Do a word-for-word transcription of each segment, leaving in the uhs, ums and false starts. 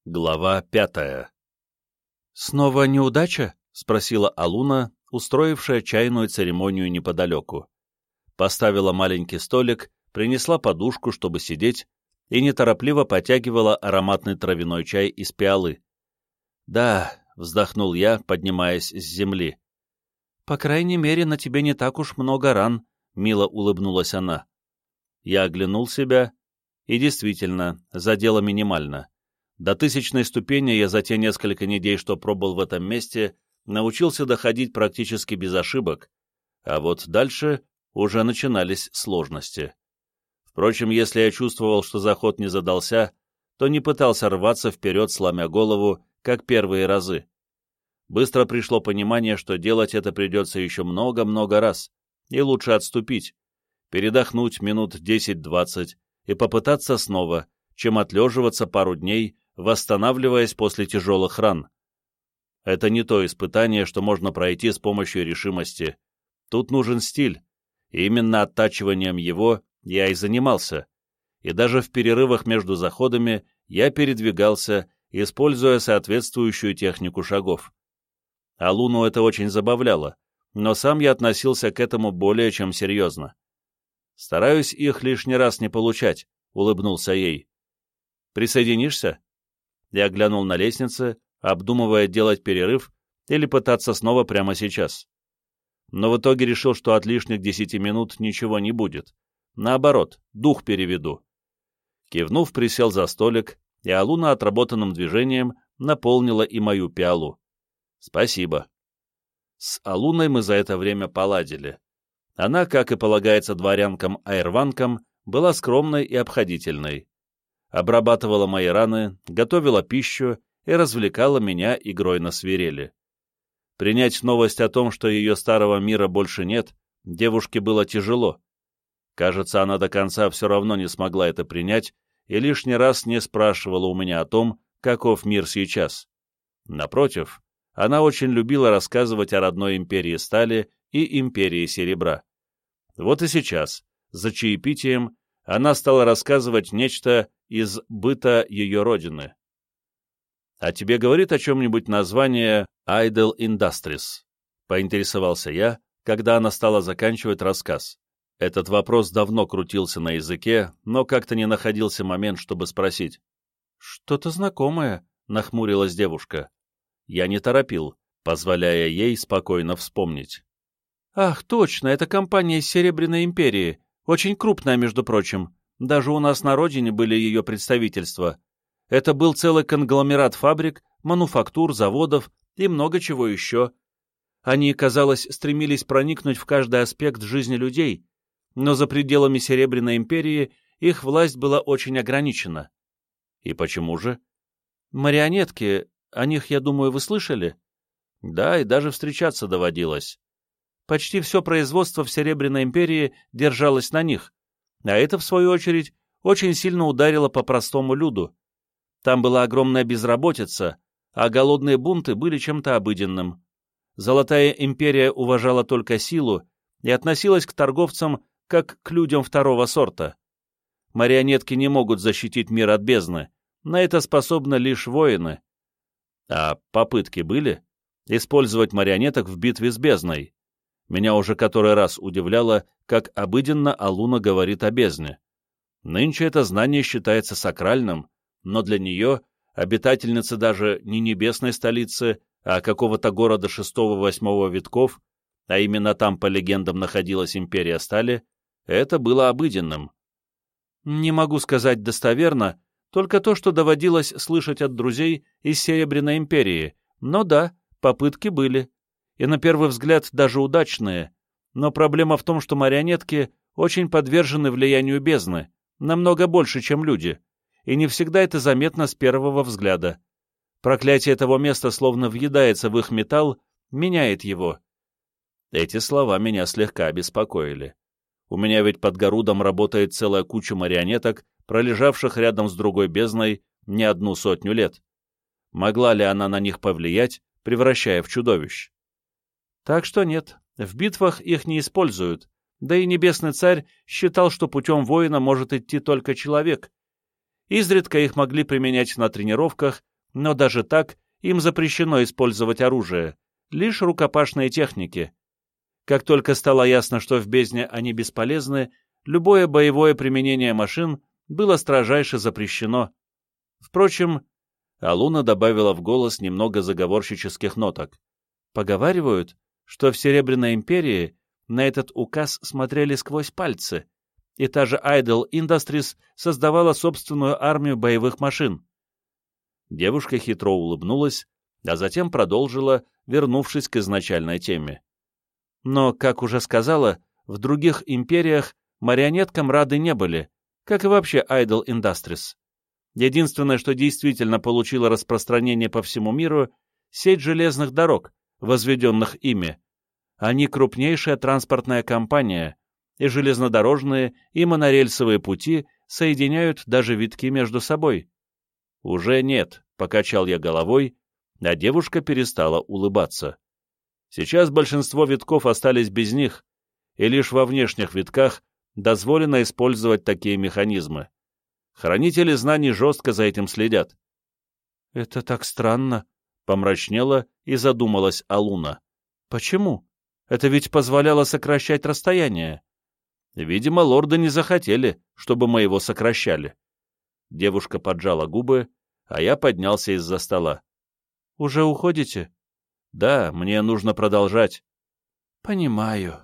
Глава пятая. «Снова неудача?» — спросила Алуна, устроившая чайную церемонию неподалеку. Поставила маленький столик, принесла подушку, чтобы сидеть, и неторопливо потягивала ароматный травяной чай из пиалы. «Да», — вздохнул я, поднимаясь с земли. «По крайней мере, на тебе не так уж много ран», — мило улыбнулась она. Я оглянул себя, и действительно, задело минимально. До тысячной ступени я за те несколько недель, что пробыл в этом месте, научился доходить практически без ошибок, а вот дальше уже начинались сложности. Впрочем, если я чувствовал, что заход не задался, то не пытался рваться вперед, сломя голову, как первые разы. Быстро пришло понимание, что делать это придется еще много-много раз, и лучше отступить, передохнуть минут десять-двадцать и попытаться снова, чем отлеживаться пару дней, восстанавливаясь после тяжелых ран. Это не то испытание, что можно пройти с помощью решимости. Тут нужен стиль, и именно оттачиванием его я и занимался, и даже в перерывах между заходами я передвигался, используя соответствующую технику шагов. А Луну это очень забавляло, но сам я относился к этому более чем серьезно. «Стараюсь их лишний раз не получать», — улыбнулся ей. «Присоединишься?» Я глянул на лестнице, обдумывая делать перерыв или пытаться снова прямо сейчас. Но в итоге решил, что от лишних десяти минут ничего не будет. Наоборот, дух переведу. Кивнув, присел за столик, и Алуна отработанным движением наполнила и мою пиалу. «Спасибо». С Алуной мы за это время поладили. Она, как и полагается дворянкам-айрванкам, была скромной и обходительной. Обрабатывала мои раны, готовила пищу и развлекала меня игрой на свирели. Принять новость о том, что ее старого мира больше нет, девушке было тяжело. Кажется, она до конца все равно не смогла это принять и лишний раз не спрашивала у меня о том, каков мир сейчас. Напротив, она очень любила рассказывать о родной империи стали и империи серебра. Вот и сейчас, за чаепитием, она стала рассказывать нечто из быта ее родины. «А тебе говорит о чем-нибудь название Idle Industries?» — поинтересовался я, когда она стала заканчивать рассказ. Этот вопрос давно крутился на языке, но как-то не находился момент, чтобы спросить. «Что-то знакомое», — нахмурилась девушка. Я не торопил, позволяя ей спокойно вспомнить. «Ах, точно, это компания из Серебряной империи, очень крупная, между прочим. Даже у нас на родине были ее представительства. Это был целый конгломерат фабрик, мануфактур, заводов и много чего еще. Они, казалось, стремились проникнуть в каждый аспект жизни людей, но за пределами Серебряной империи их власть была очень ограничена». «И почему же?» «Марионетки, о них, я думаю, вы слышали?» «Да, и даже встречаться доводилось. Почти все производство в Серебряной империи держалось на них, а это, в свою очередь, очень сильно ударило по простому люду. Там была огромная безработица, а голодные бунты были чем-то обыденным. Золотая империя уважала только силу и относилась к торговцам как к людям второго сорта. Марионетки не могут защитить мир от бездны, на это способны лишь воины. А попытки были использовать марионеток в битве с бездной? Меня уже который раз удивляло, как обыденно Алуна говорит о бездне. Нынче это знание считается сакральным, но для нее, обитательницы даже не небесной столицы, а какого-то города шестого-восьмого витков, а именно там, по легендам, находилась империя стали, это было обыденным. Не могу сказать достоверно, только то, что доводилось слышать от друзей из Серебряной империи, но да, попытки были. И на первый взгляд даже удачные, но проблема в том, что марионетки очень подвержены влиянию бездны, намного больше, чем люди, и не всегда это заметно с первого взгляда. Проклятие этого места словно въедается в их металл, меняет его. Эти слова меня слегка обеспокоили. У меня ведь под Гарудом работает целая куча марионеток, пролежавших рядом с другой бездной не одну сотню лет. Могла ли она на них повлиять, превращая в чудовищ? Так что нет, в битвах их не используют, да и Небесный Царь считал, что путем воина может идти только человек. Изредка их могли применять на тренировках, но даже так им запрещено использовать оружие, лишь рукопашные техники. Как только стало ясно, что в бездне они бесполезны, любое боевое применение машин было строжайше запрещено. Впрочем, Алуна добавила в голос немного заговорщических ноток. Поговаривают, что в Серебряной империи на этот указ смотрели сквозь пальцы, и та же Idle Industries создавала собственную армию боевых машин. Девушка хитро улыбнулась, а затем продолжила, вернувшись к изначальной теме. Но, как уже сказала, в других империях марионеткам рады не были, как и вообще Idle Industries. Единственное, что действительно получило распространение по всему миру — сеть железных дорог, возведенных ими. Они крупнейшая транспортная компания, и железнодорожные и монорельсовые пути соединяют даже витки между собой. «Уже нет», — покачал я головой, а девушка перестала улыбаться. Сейчас большинство витков остались без них, и лишь во внешних витках дозволено использовать такие механизмы. Хранители знаний жестко за этим следят. «Это так странно», — помрачнела и задумалась Алуна. «Почему? Это ведь позволяло сокращать расстояние». «Видимо, лорды не захотели, чтобы мы его сокращали». Девушка поджала губы, а я поднялся из-за стола. «Уже уходите?» «Да, мне нужно продолжать». «Понимаю».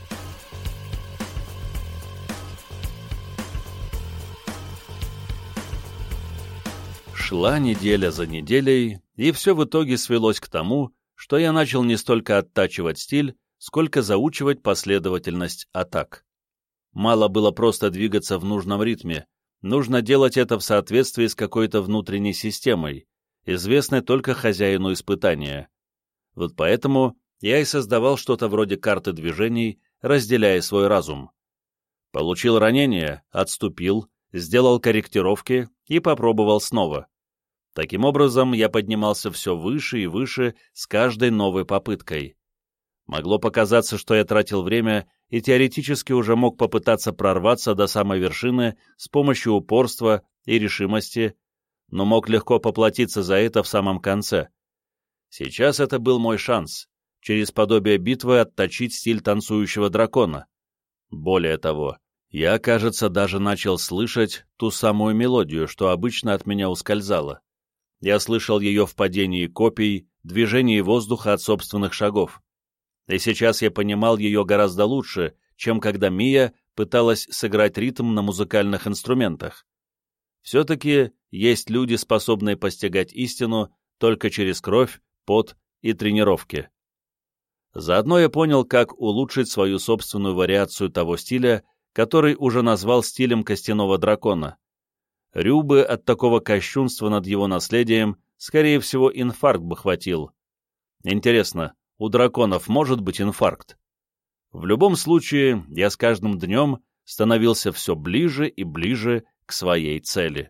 Шла неделя за неделей, и все в итоге свелось к тому, что я начал не столько оттачивать стиль, сколько заучивать последовательность атак. Мало было просто двигаться в нужном ритме, нужно делать это в соответствии с какой-то внутренней системой, известной только хозяину испытания. Вот поэтому я и создавал что-то вроде карты движений, разделяя свой разум. Получил ранение, отступил, сделал корректировки и попробовал снова. Таким образом, я поднимался все выше и выше с каждой новой попыткой. Могло показаться, что я тратил время и теоретически уже мог попытаться прорваться до самой вершины с помощью упорства и решимости, но мог легко поплатиться за это в самом конце. Сейчас это был мой шанс, через подобие битвы отточить стиль танцующего дракона. Более того, я, кажется, даже начал слышать ту самую мелодию, что обычно от меня ускользала. Я слышал ее в падении копий, движении воздуха от собственных шагов. И сейчас я понимал ее гораздо лучше, чем когда Мия пыталась сыграть ритм на музыкальных инструментах. Все-таки есть люди, способные постигать истину только через кровь, пот и тренировки. Заодно я понял, как улучшить свою собственную вариацию того стиля, который уже назвал стилем костяного дракона. Рюбы от такого кощунства над его наследием, скорее всего, инфаркт бы хватил. Интересно, у драконов может быть инфаркт? В любом случае, я с каждым днем становился все ближе и ближе к своей цели.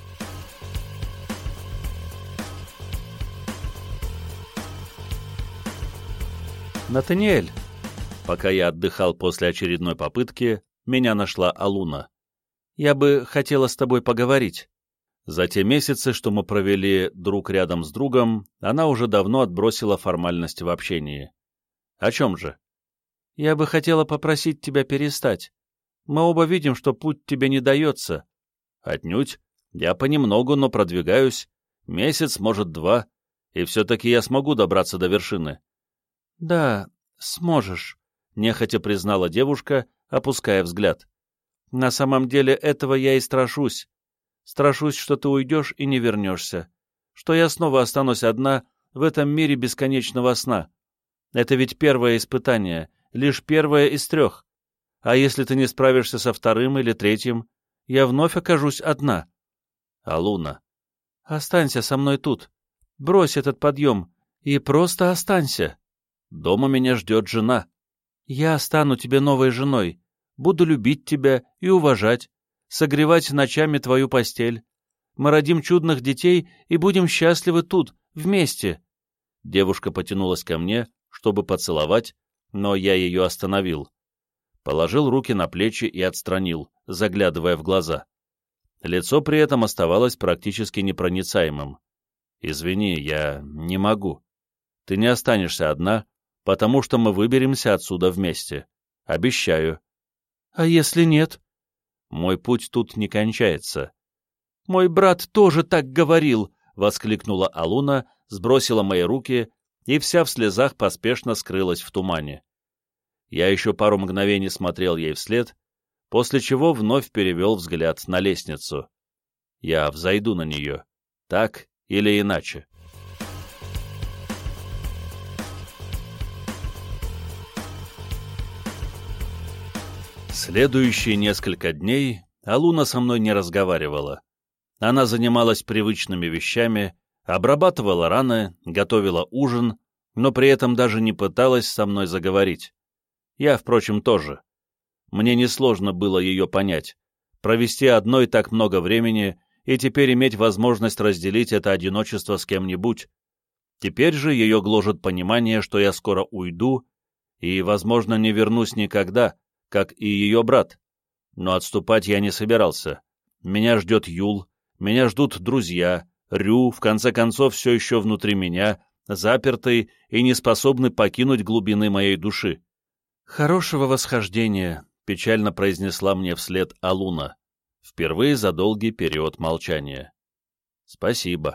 «Натаниэль!» Пока я отдыхал после очередной попытки, меня нашла Алуна. «Я бы хотела с тобой поговорить». За те месяцы, что мы провели друг рядом с другом, она уже давно отбросила формальность в общении. «О чем же?» «Я бы хотела попросить тебя перестать. Мы оба видим, что путь тебе не дается». «Отнюдь. Я понемногу, но продвигаюсь. Месяц, может, два, и все-таки я смогу добраться до вершины». «Да, сможешь», — нехотя признала девушка, опуская взгляд. «На самом деле этого я и страшусь. Страшусь, что ты уйдешь и не вернешься, что я снова останусь одна в этом мире бесконечного сна. Это ведь первое испытание, лишь первое из трех. А если ты не справишься со вторым или третьим, я вновь окажусь одна». «Алуна». «Останься со мной тут. Брось этот подъем и просто останься. Дома меня ждет жена. Я стану тебе новой женой. Буду любить тебя и уважать, согревать ночами твою постель. Мы родим чудных детей и будем счастливы тут, вместе». Девушка потянулась ко мне, чтобы поцеловать, но я ее остановил. Положил руки на плечи и отстранил, заглядывая в глаза. Лицо при этом оставалось практически непроницаемым. «Извини, я не могу. Ты не останешься одна, потому что мы выберемся отсюда вместе. Обещаю». «А если нет?» «Мой путь тут не кончается». «Мой брат тоже так говорил!» — воскликнула Алуна, сбросила мои руки и вся в слезах поспешно скрылась в тумане. Я еще пару мгновений смотрел ей вслед, после чего вновь перевел взгляд на лестницу. Я взойду на нее, так или иначе. Следующие несколько дней Алуна со мной не разговаривала. Она занималась привычными вещами, обрабатывала раны, готовила ужин, но при этом даже не пыталась со мной заговорить. Я, впрочем, тоже. Мне несложно было ее понять. Провести одной так много времени и теперь иметь возможность разделить это одиночество с кем-нибудь. Теперь же ее гложет понимание, что я скоро уйду и, возможно, не вернусь никогда, как и ее брат. Но отступать я не собирался. Меня ждет Юл, меня ждут друзья, Рю, в конце концов, все еще внутри меня, запертый и неспособный покинуть глубины моей души. «Хорошего восхождения», — печально произнесла мне вслед Алуна, впервые за долгий период молчания. «Спасибо».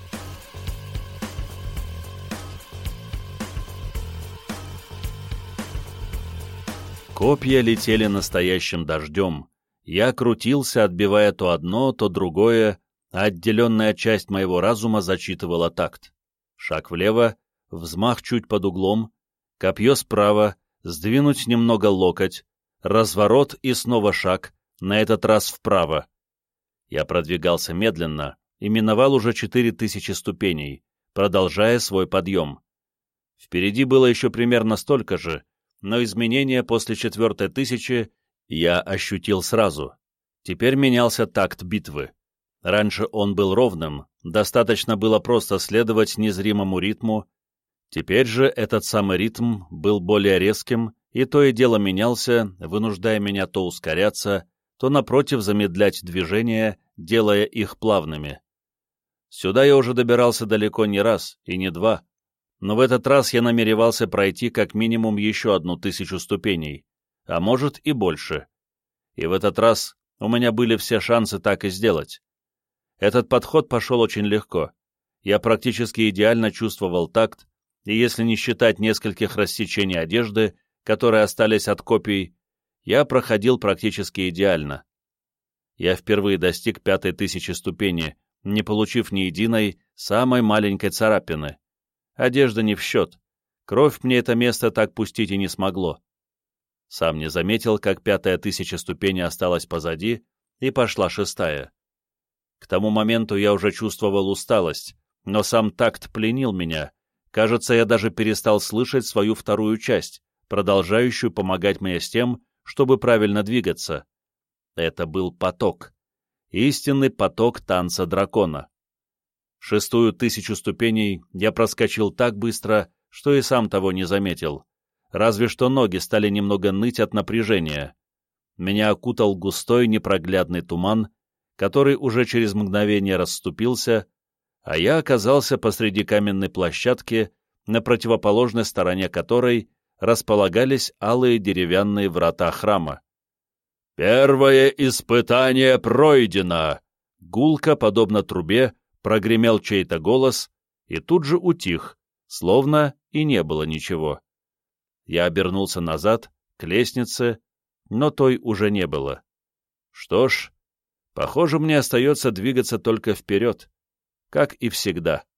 Копья летели настоящим дождем. Я крутился, отбивая то одно, то другое, а отделенная часть моего разума зачитывала такт. Шаг влево, взмах чуть под углом, копье справа, сдвинуть немного локоть, разворот и снова шаг, на этот раз вправо. Я продвигался медленно и миновал уже четыре тысячи ступеней, продолжая свой подъем. Впереди было еще примерно столько же, но изменения после четвертой тысячи я ощутил сразу. Теперь менялся такт битвы. Раньше он был ровным, достаточно было просто следовать незримому ритму. Теперь же этот самый ритм был более резким, и то и дело менялся, вынуждая меня то ускоряться, то, напротив, замедлять движения, делая их плавными. Сюда я уже добирался далеко не раз и не два, но в этот раз я намеревался пройти как минимум еще одну тысячу ступеней, а может и больше. И в этот раз у меня были все шансы так и сделать. Этот подход пошел очень легко. Я практически идеально чувствовал такт, и если не считать нескольких рассечений одежды, которые остались от копий, я проходил практически идеально. Я впервые достиг пятой тысячи ступени, не получив ни единой, самой маленькой царапины. Одежда не в счет. Кровь мне это место так пустить и не смогло. Сам не заметил, как пятая тысяча ступени осталась позади, и пошла шестая. К тому моменту я уже чувствовал усталость, но сам такт пленил меня. Кажется, я даже перестал слышать свою вторую часть, продолжающую помогать мне с тем, чтобы правильно двигаться. Это был поток. Истинный поток танца дракона. Шестую тысячу ступеней я проскочил так быстро, что и сам того не заметил. Разве что ноги стали немного ныть от напряжения. Меня окутал густой непроглядный туман, который уже через мгновение расступился, а я оказался посреди каменной площадки, на противоположной стороне которой располагались алые деревянные врата храма. «Первое испытание пройдено!» Гулко, подобно трубе, прогремел чей-то голос и тут же утих, словно и не было ничего. Я обернулся назад, к лестнице, но той уже не было. Что ж, похоже, мне остается двигаться только вперед, как и всегда.